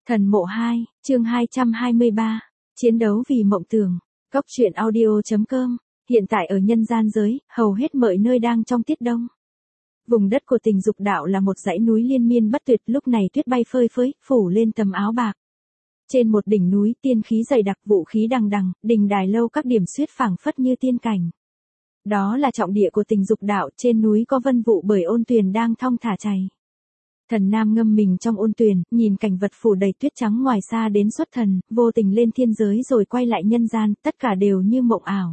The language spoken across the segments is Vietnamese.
Thần mộ 2, chương 223, chiến đấu vì mộng tưởng. Cốc truyện audio.com. Hiện tại ở nhân gian giới, hầu hết mọi nơi đang trong tiết đông. Vùng đất của Tình Dục Đạo là một dãy núi liên miên bất tuyệt, lúc này tuyết bay phơi phới, phủ lên tấm áo bạc. Trên một đỉnh núi, tiên khí dày đặc, vũ khí đằng đằng, đình đài lâu các điểm xuyết phảng phất như tiên cảnh. Đó là trọng địa của Tình Dục Đạo, trên núi có vân vụ bởi ôn tuyền đang thong thả chảy. Thần nam ngâm mình trong ôn tuyền, nhìn cảnh vật phủ đầy tuyết trắng ngoài xa đến xuất thần, vô tình lên thiên giới rồi quay lại nhân gian, tất cả đều như mộng ảo.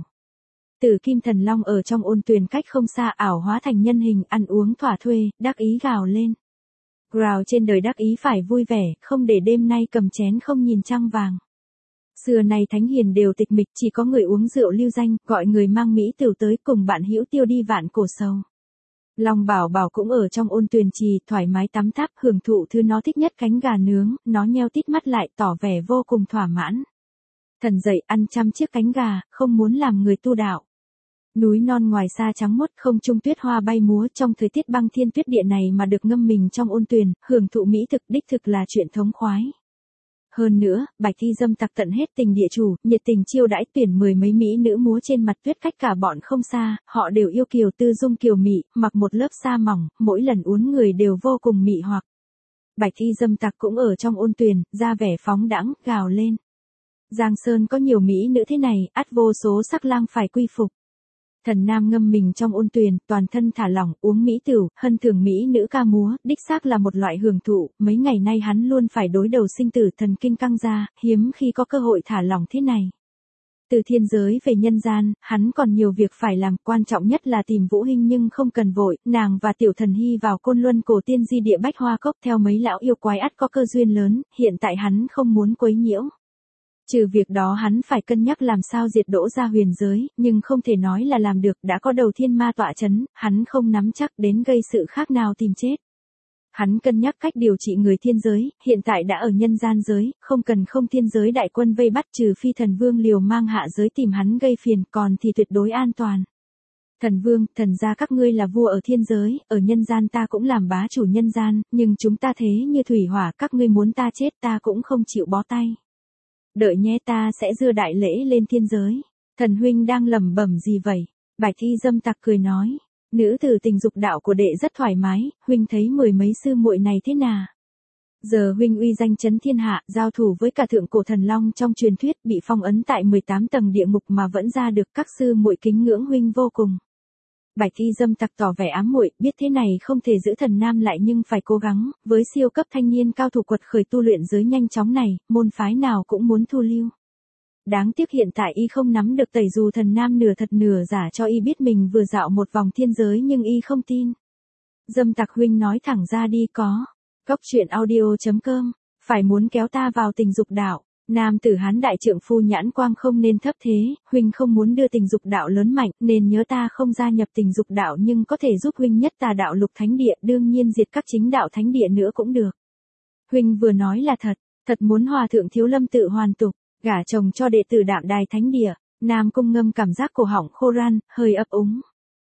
Tử Kim Thần Long ở trong ôn tuyền cách không xa ảo hóa thành nhân hình, ăn uống thỏa thuê, đắc ý gào lên. Gào trên đời đắc ý phải vui vẻ, không để đêm nay cầm chén không nhìn trăng vàng. Xưa nay thánh hiền đều tịch mịch, chỉ có người uống rượu lưu danh, gọi người mang mỹ tửu tới cùng bạn hữu tiêu đi vạn cổ sầu. Long Bảo Bảo cũng ở trong ôn tuyền trì, thoải mái tắm tháp, hưởng thụ thứ nó thích nhất, cánh gà nướng, nó nheo tít mắt lại tỏ vẻ vô cùng thỏa mãn. Thần dậy ăn 100 chiếc cánh gà, không muốn làm người tu đạo. Núi non ngoài xa trắng muốt, không trung tuyết hoa bay múa, trong thời tiết băng thiên tuyết địa này mà được ngâm mình trong ôn tuyền, hưởng thụ mỹ thực đích thực là chuyện thống khoái. Hơn nữa, Bạch Thi Dâm Tặc tận hết tình địa chủ, nhiệt tình chiêu đãi tuyển 10 mấy mỹ nữ múa trên mặt tuyết cách cả bọn không xa, họ đều yêu kiều tư dung kiều mị, mặc một lớp sa mỏng, mỗi lần uốn người đều vô cùng mị hoặc. Bạch Thi Dâm Tặc cũng ở trong ôn tuyền, ra vẻ phóng đãng, gào lên. Giang Sơn có nhiều mỹ nữ thế này, ắt vô số sắc lang phải quy phục. Thần nam ngâm mình trong ôn tuyền, toàn thân thả lỏng, uống mỹ tửu, hân thường mỹ nữ ca múa, đích xác là một loại hưởng thụ, mấy ngày nay hắn luôn phải đối đầu sinh tử, thần kinh căng ra, hiếm khi có cơ hội thả lỏng thế này. Từ thiên giới về nhân gian, hắn còn nhiều việc phải làm, quan trọng nhất là tìm Vũ Hinh nhưng không cần vội, nàng và Tiểu Thần Hy vào Côn Luân Cổ Tiên Di Địa Bách Hoa Cốc theo mấy lão yêu quái ắt có cơ duyên lớn, hiện tại hắn không muốn quấy nhiễu. Trừ việc đó hắn phải cân nhắc làm sao diệt Đỗ Gia huyền giới, nhưng không thể nói là làm được, đã có đầu thiên ma tọa chấn, hắn không nắm chắc đến gây sự khác nào tìm chết. Hắn cân nhắc cách điều trị người thiên giới, hiện tại đã ở nhân gian giới, không cần không thiên giới đại quân vây bắt, trừ phi thần vương liều mang hạ giới tìm hắn gây phiền, còn thì tuyệt đối an toàn. Thần vương, thần gia các ngươi là vua ở thiên giới, ở nhân gian ta cũng làm bá chủ nhân gian, nhưng chúng ta thế như thủy hỏa, các ngươi muốn ta chết ta cũng không chịu bó tay. Đợi nhé, ta sẽ đưa đại lễ lên thiên giới. Thần huynh đang lẩm bẩm gì vậy? Bạch Thi Dâm Tặc cười nói. Nữ tử Tình Dục Đạo của đệ rất thoải mái, huynh thấy 10 mấy sư muội này thế nào? Giờ huynh uy danh chấn thiên hạ, giao thủ với cả thượng cổ thần long trong truyền thuyết, bị phong ấn tại 18 tầng địa ngục mà vẫn ra được, các sư muội kính ngưỡng huynh vô cùng. Bạch Thi Dâm Tặc tỏ vẻ ám muội, biết thế này không thể giữ thần nam lại nhưng phải cố gắng, với siêu cấp thanh niên cao thủ quật khởi tu luyện giới nhanh chóng này, môn phái nào cũng muốn thu lưu. Đáng tiếc hiện tại y không nắm được tẩy, dù thần nam nửa thật nửa giả cho y biết mình vừa dạo một vòng thiên giới nhưng y không tin. Dâm Tặc huynh nói thẳng ra đi có. Cốc truyện audio.com, phải muốn kéo ta vào Tình Dục Đạo. Nam tử Hán đại trượng phu nhãn quang không nên thấp thế, huynh không muốn đưa Tình Dục Đạo lớn mạnh, nên nhớ ta không gia nhập Tình Dục Đạo nhưng có thể giúp huynh nhất tà đạo lục thánh địa, đương nhiên diệt các chính đạo thánh địa nữa cũng được. Huynh vừa nói là thật, thật muốn hòa thượng Thiếu Lâm tự hoàn tục, gả chồng cho đệ tử Đạm Đài thánh địa. Nam Cung Ngâm cảm giác cổ họng khô ran, hơi ấp úng.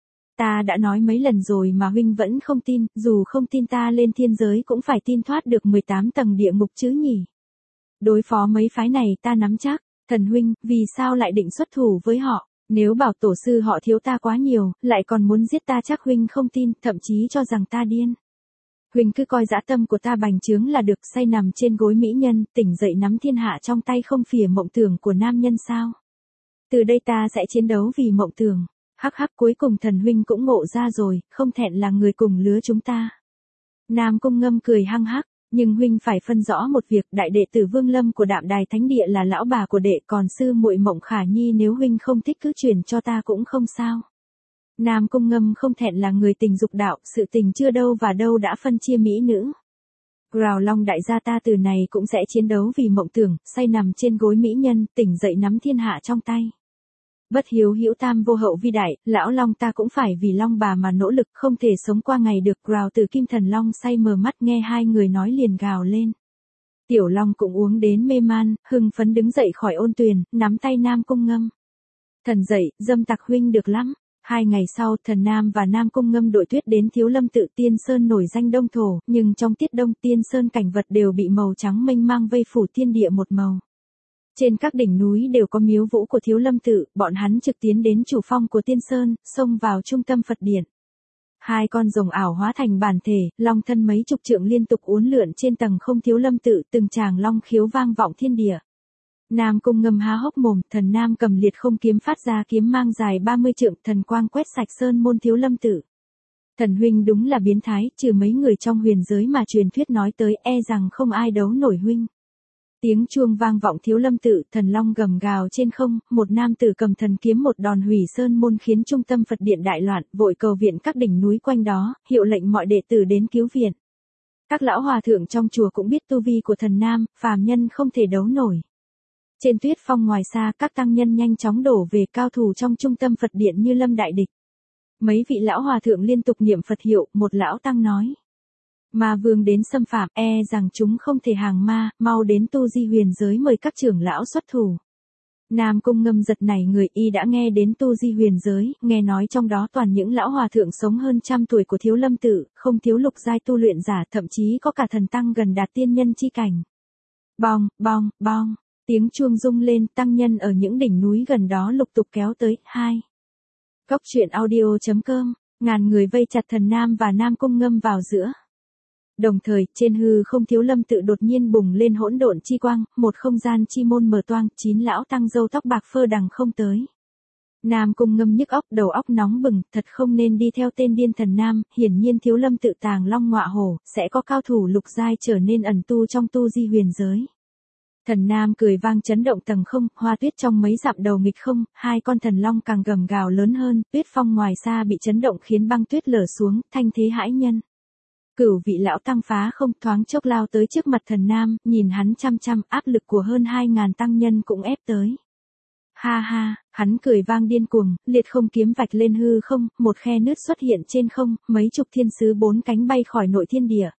Ta đã nói mấy lần rồi mà huynh vẫn không tin, dù không tin ta lên thiên giới cũng phải tin thoát được 18 tầng địa ngục chứ nhỉ. Đối phó mấy phái này ta nắm chắc. Thần huynh, vì sao lại định xuất thủ với họ? Nếu bảo tổ sư họ thiếu ta quá nhiều, lại còn muốn giết ta chắc huynh không tin, thậm chí cho rằng ta điên. Huynh cứ coi dã tâm của ta bành trướng là được, say nằm trên gối mỹ nhân, tỉnh dậy nắm thiên hạ trong tay không phìa mộng tưởng của nam nhân sao? Từ đây ta sẽ chiến đấu vì mộng tưởng. Hắc hắc, cuối cùng thần huynh cũng ngộ ra rồi, không thẹn là người cùng lứa chúng ta. Nam Cung Ngâm cười hăng hắc. Nhưng huynh phải phân rõ một việc, đại đệ tử Vương Lâm của Đạm Đài thánh địa là lão bà của đệ, còn sư muội Mộng Khả Nhi nếu huynh không thích cứ chuyển cho ta cũng không sao. Nam Cung Ngâm không thẹn là người Tình Dục Đạo, sự tình chưa đâu và đâu đã phân chia mỹ nữ. Grào Long đại gia ta từ này cũng sẽ chiến đấu vì mộng tưởng, say nằm trên gối mỹ nhân, tỉnh dậy nắm thiên hạ trong tay. Bất hiếu hữu tam vô hậu vi đại, lão Long ta cũng phải vì Long bà mà nỗ lực, không thể sống qua ngày được. Grào Tử Kim Thần Long say mờ mắt nghe hai người nói liền gào lên. Tiểu Long cũng uống đến mê man, hưng phấn đứng dậy khỏi ôn tuyền, nắm tay Nam Cung Ngâm. Thần dậy, Dâm Tặc huynh được lắm. 2 ngày sau, Thần Nam và Nam Cung Ngâm đội tuyết đến Thiếu Lâm tự. Tiên Sơn nổi danh đông thổ, nhưng trong tiết đông Tiên Sơn cảnh vật đều bị màu trắng mênh mang vây phủ thiên địa một màu. Trên các đỉnh núi đều có miếu vũ của Thiếu Lâm tự, bọn hắn trực tiến đến chủ phong của Tiên Sơn, xông vào trung tâm Phật điện. 2 con rồng ảo hóa thành bản thể, long thân mấy chục trượng liên tục uốn lượn trên tầng không Thiếu Lâm tự, từng tràng long khiếu vang vọng thiên địa. Nam Cung Ngâm há hốc mồm, Thần Nam cầm liệt không kiếm phát ra kiếm mang dài 30 trượng, thần quang quét sạch sơn môn Thiếu Lâm tự. Thần huynh đúng là biến thái, trừ mấy người trong huyền giới mà truyền thuyết nói tới, e rằng không ai đấu nổi huynh. Tiếng chuông vang vọng Thiếu Lâm tự, thần long gầm gào trên không, một nam tử cầm thần kiếm một đòn hủy sơn môn khiến trung tâm Phật điện đại loạn, vội cầu viện các đỉnh núi quanh đó, hiệu lệnh mọi đệ tử đến cứu viện. Các lão hòa thượng trong chùa cũng biết tu vi của Thần Nam, phàm nhân không thể đấu nổi. Trên tuyết phong ngoài xa, các tăng nhân nhanh chóng đổ về, cao thủ trong trung tâm Phật điện như lâm đại địch. Mấy vị lão hòa thượng liên tục niệm Phật hiệu, một lão tăng nói: Ma vương đến xâm phạm, e rằng chúng không thể hàng ma, mau đến tu di huyền giới mời các trưởng lão xuất thủ. Nam Cung Ngâm giật nảy người, y đã nghe đến tu di huyền giới, nghe nói trong đó toàn những lão hòa thượng sống hơn 100 tuổi của Thiếu Lâm tự, không thiếu lục giai tu luyện giả, thậm chí có cả thần tăng gần đạt tiên nhân chi cảnh. Bong, bong, bong, tiếng chuông rung lên, tăng nhân ở những đỉnh núi gần đó lục tục kéo tới. 2. Cốc truyện audio.com, ngàn người vây chặt Thần Nam và Nam Cung Ngâm vào giữa. Đồng thời, trên hư không Thiếu Lâm tự đột nhiên bùng lên hỗn độn chi quang, một không gian chi môn mở toang, 9 lão tăng râu tóc bạc phơ đằng không tới. Nam Cung Ngâm nhức óc, đầu óc nóng bừng, thật không nên đi theo tên điên Thần Nam, hiển nhiên Thiếu Lâm tự tàng long ngọa hổ, sẽ có cao thủ lục giai trở nên ẩn tu trong tu di huyền giới. Thần Nam cười vang chấn động tầng không, hoa tuyết trong mấy dặm đầu nghịch không, 2 con thần long càng gầm gào lớn hơn, tuyết phong ngoài xa bị chấn động khiến băng tuyết lở xuống, thanh thế hãi nhân. Cửu vị lão tăng phá không, thoáng chốc lao tới trước mặt Thần Nam, nhìn hắn chăm chăm, áp lực của hơn 2.000 tăng nhân cũng ép tới. Ha ha, hắn cười vang điên cuồng, liệt không kiếm vạch lên hư không, một khe nứt xuất hiện trên không, mấy chục thiên sứ 4 cánh bay khỏi nội thiên địa.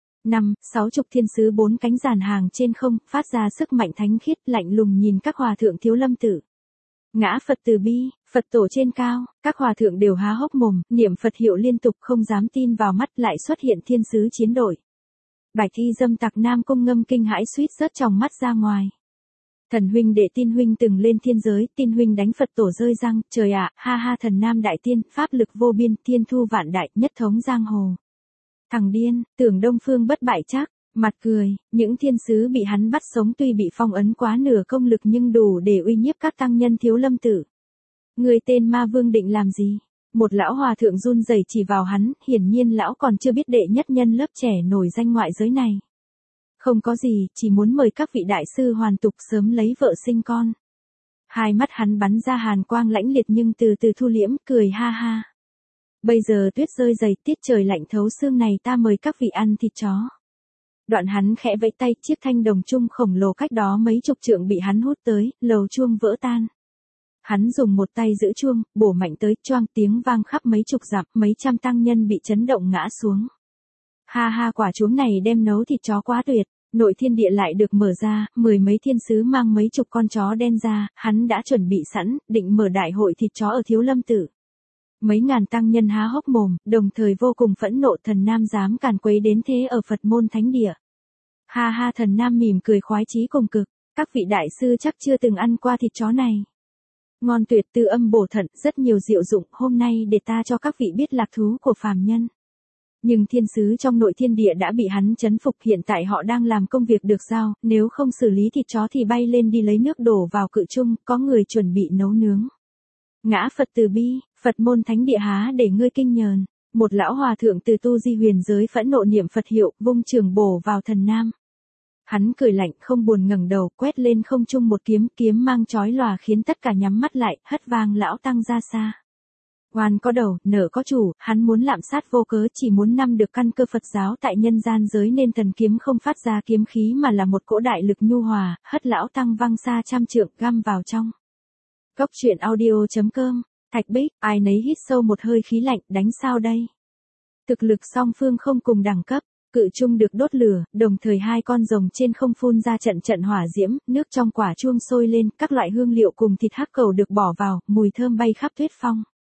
60 thiên sứ 4 cánh dàn hàng trên không, phát ra sức mạnh thánh khiết, lạnh lùng nhìn các hòa thượng Thiếu Lâm tự. Ngã Phật từ bi, Phật tổ trên cao, các hòa thượng đều há hốc mồm, niệm Phật hiệu liên tục không dám tin vào mắt, lại xuất hiện thiên sứ chiến đội. Bạch y dâm tặc Nam Cung Ngâm kinh hãi suýt rớt tròng mắt ra ngoài. Thần huynh đệ tin huynh từng lên thiên giới, tin huynh đánh Phật tổ rơi răng, trời ạ, ha ha Thần Nam đại tiên, pháp lực vô biên, thiên thu vạn đại, nhất thống giang hồ. Thằng điên, tưởng Đông Phương bất bại chắc, mặt cười, những thiên sứ bị hắn bắt sống tuy bị phong ấn quá nửa công lực nhưng đủ để uy nhiếp các tăng nhân Thiếu Lâm tự. Người tên Ma Vương định làm gì? Một lão hòa thượng run rẩy chỉ vào hắn, hiển nhiên lão còn chưa biết đệ nhất nhân lớp trẻ nổi danh ngoại giới này. Không có gì, chỉ muốn mời các vị đại sư hoàn tục sớm lấy vợ sinh con. 2 mắt hắn bắn ra hàn quang lãnh liệt nhưng từ từ thu liễm, cười ha ha. Bây giờ tuyết rơi dày, tiết trời lạnh thấu xương này, ta mời các vị ăn thịt chó. Đoạn hắn khẽ vẫy tay, chiếc thanh đồng chuông khổng lồ cách đó mấy chục trượng bị hắn hút tới, lầu chuông vỡ tan. Hắn dùng một tay giữ chuông, bổ mạnh tới, choang, tiếng vang khắp mấy chục dặm, mấy trăm tăng nhân bị chấn động ngã xuống. Ha ha, quả chuông này đem nấu thịt chó quá tuyệt. Nội thiên địa lại được mở ra, 10 mấy thiên sứ mang mấy chục con chó đen ra, hắn đã chuẩn bị sẵn, định mở đại hội thịt chó ở Thiếu Lâm tự. Mấy ngàn tăng nhân há hốc mồm, đồng thời vô cùng phẫn nộ, Thần Nam dám càn quấy đến thế ở Phật môn thánh địa. Ha ha, Thần Nam mỉm cười khoái chí cùng cực, các vị đại sư chắc chưa từng ăn qua thịt chó này. Ngon tuyệt, tư âm bổ thận, rất nhiều diệu dụng, hôm nay để ta cho các vị biết lạc thú của phàm nhân. Nhưng thiên sứ trong nội thiên địa đã bị hắn chấn phục, hiện tại họ đang làm công việc được giao, nếu không xử lý thịt chó thì bay lên đi lấy nước đổ vào cự chung, có người chuẩn bị nấu nướng. Ngã Phật từ bi, Phật môn thánh địa há để ngươi kinh nhờn. Một lão hòa thượng từ tu di huyền giới phẫn nộ niệm Phật hiệu, vung trường bổ vào Thần Nam. Hắn cười lạnh không buồn ngẩng đầu, quét lên không trung một kiếm, kiếm mang chói lòa khiến tất cả nhắm mắt lại, hất vang lão tăng ra xa. Oan có đầu, nợ có chủ, hắn muốn lạm sát vô cớ, chỉ muốn nắm được căn cơ Phật giáo tại nhân gian giới nên thần kiếm không phát ra kiếm khí mà là một cỗ đại lực nhu hòa, hất lão tăng văng xa trăm trượng, găm vào trong. Cốc truyện audio.com, Thạch Bích, ai nấy hít sâu một hơi khí lạnh, đánh sao đây? Thực lực song phương không cùng đẳng cấp, cự chung được đốt lửa, đồng thời 2 con rồng trên không phun ra trận trận hỏa diễm, nước trong quả chuông sôi lên, các loại hương liệu cùng thịt hắc cầu được bỏ vào, mùi thơm bay khắp tuyết phong.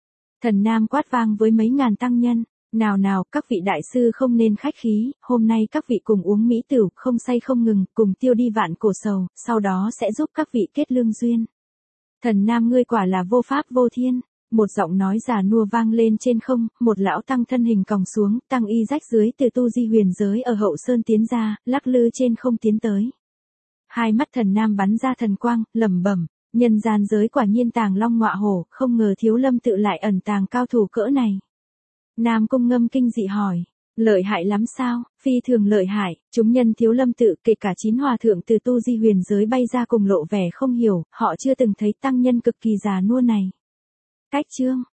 Thần Nam quát vang với mấy ngàn tăng nhân. Nào nào, các vị đại sư không nên khách khí, hôm nay các vị cùng uống mỹ tửu, không say không ngừng, cùng tiêu đi vạn cổ sầu, sau đó sẽ giúp các vị kết lương duyên. Thần Nam ngươi quả là vô pháp vô thiên. Một giọng nói già nua vang lên trên không, một lão tăng thân hình còng xuống, tăng y rách dưới từ tu di huyền giới ở hậu sơn tiến ra, lắc lư trên không tiến tới. Hai mắt Thần Nam bắn ra thần quang, lẩm bẩm, nhân gian giới quả nhiên tàng long ngọa hổ, không ngờ Thiếu Lâm tự lại ẩn tàng cao thủ cỡ này. Nam Cung Ngâm kinh dị hỏi, lợi hại lắm sao? Phi thường lợi hại, chúng nhân Thiếu Lâm tự kể cả 9 hòa thượng từ tu di huyền giới bay ra cùng lộ vẻ không hiểu, họ chưa từng thấy tăng nhân cực kỳ già nua này. Cách chương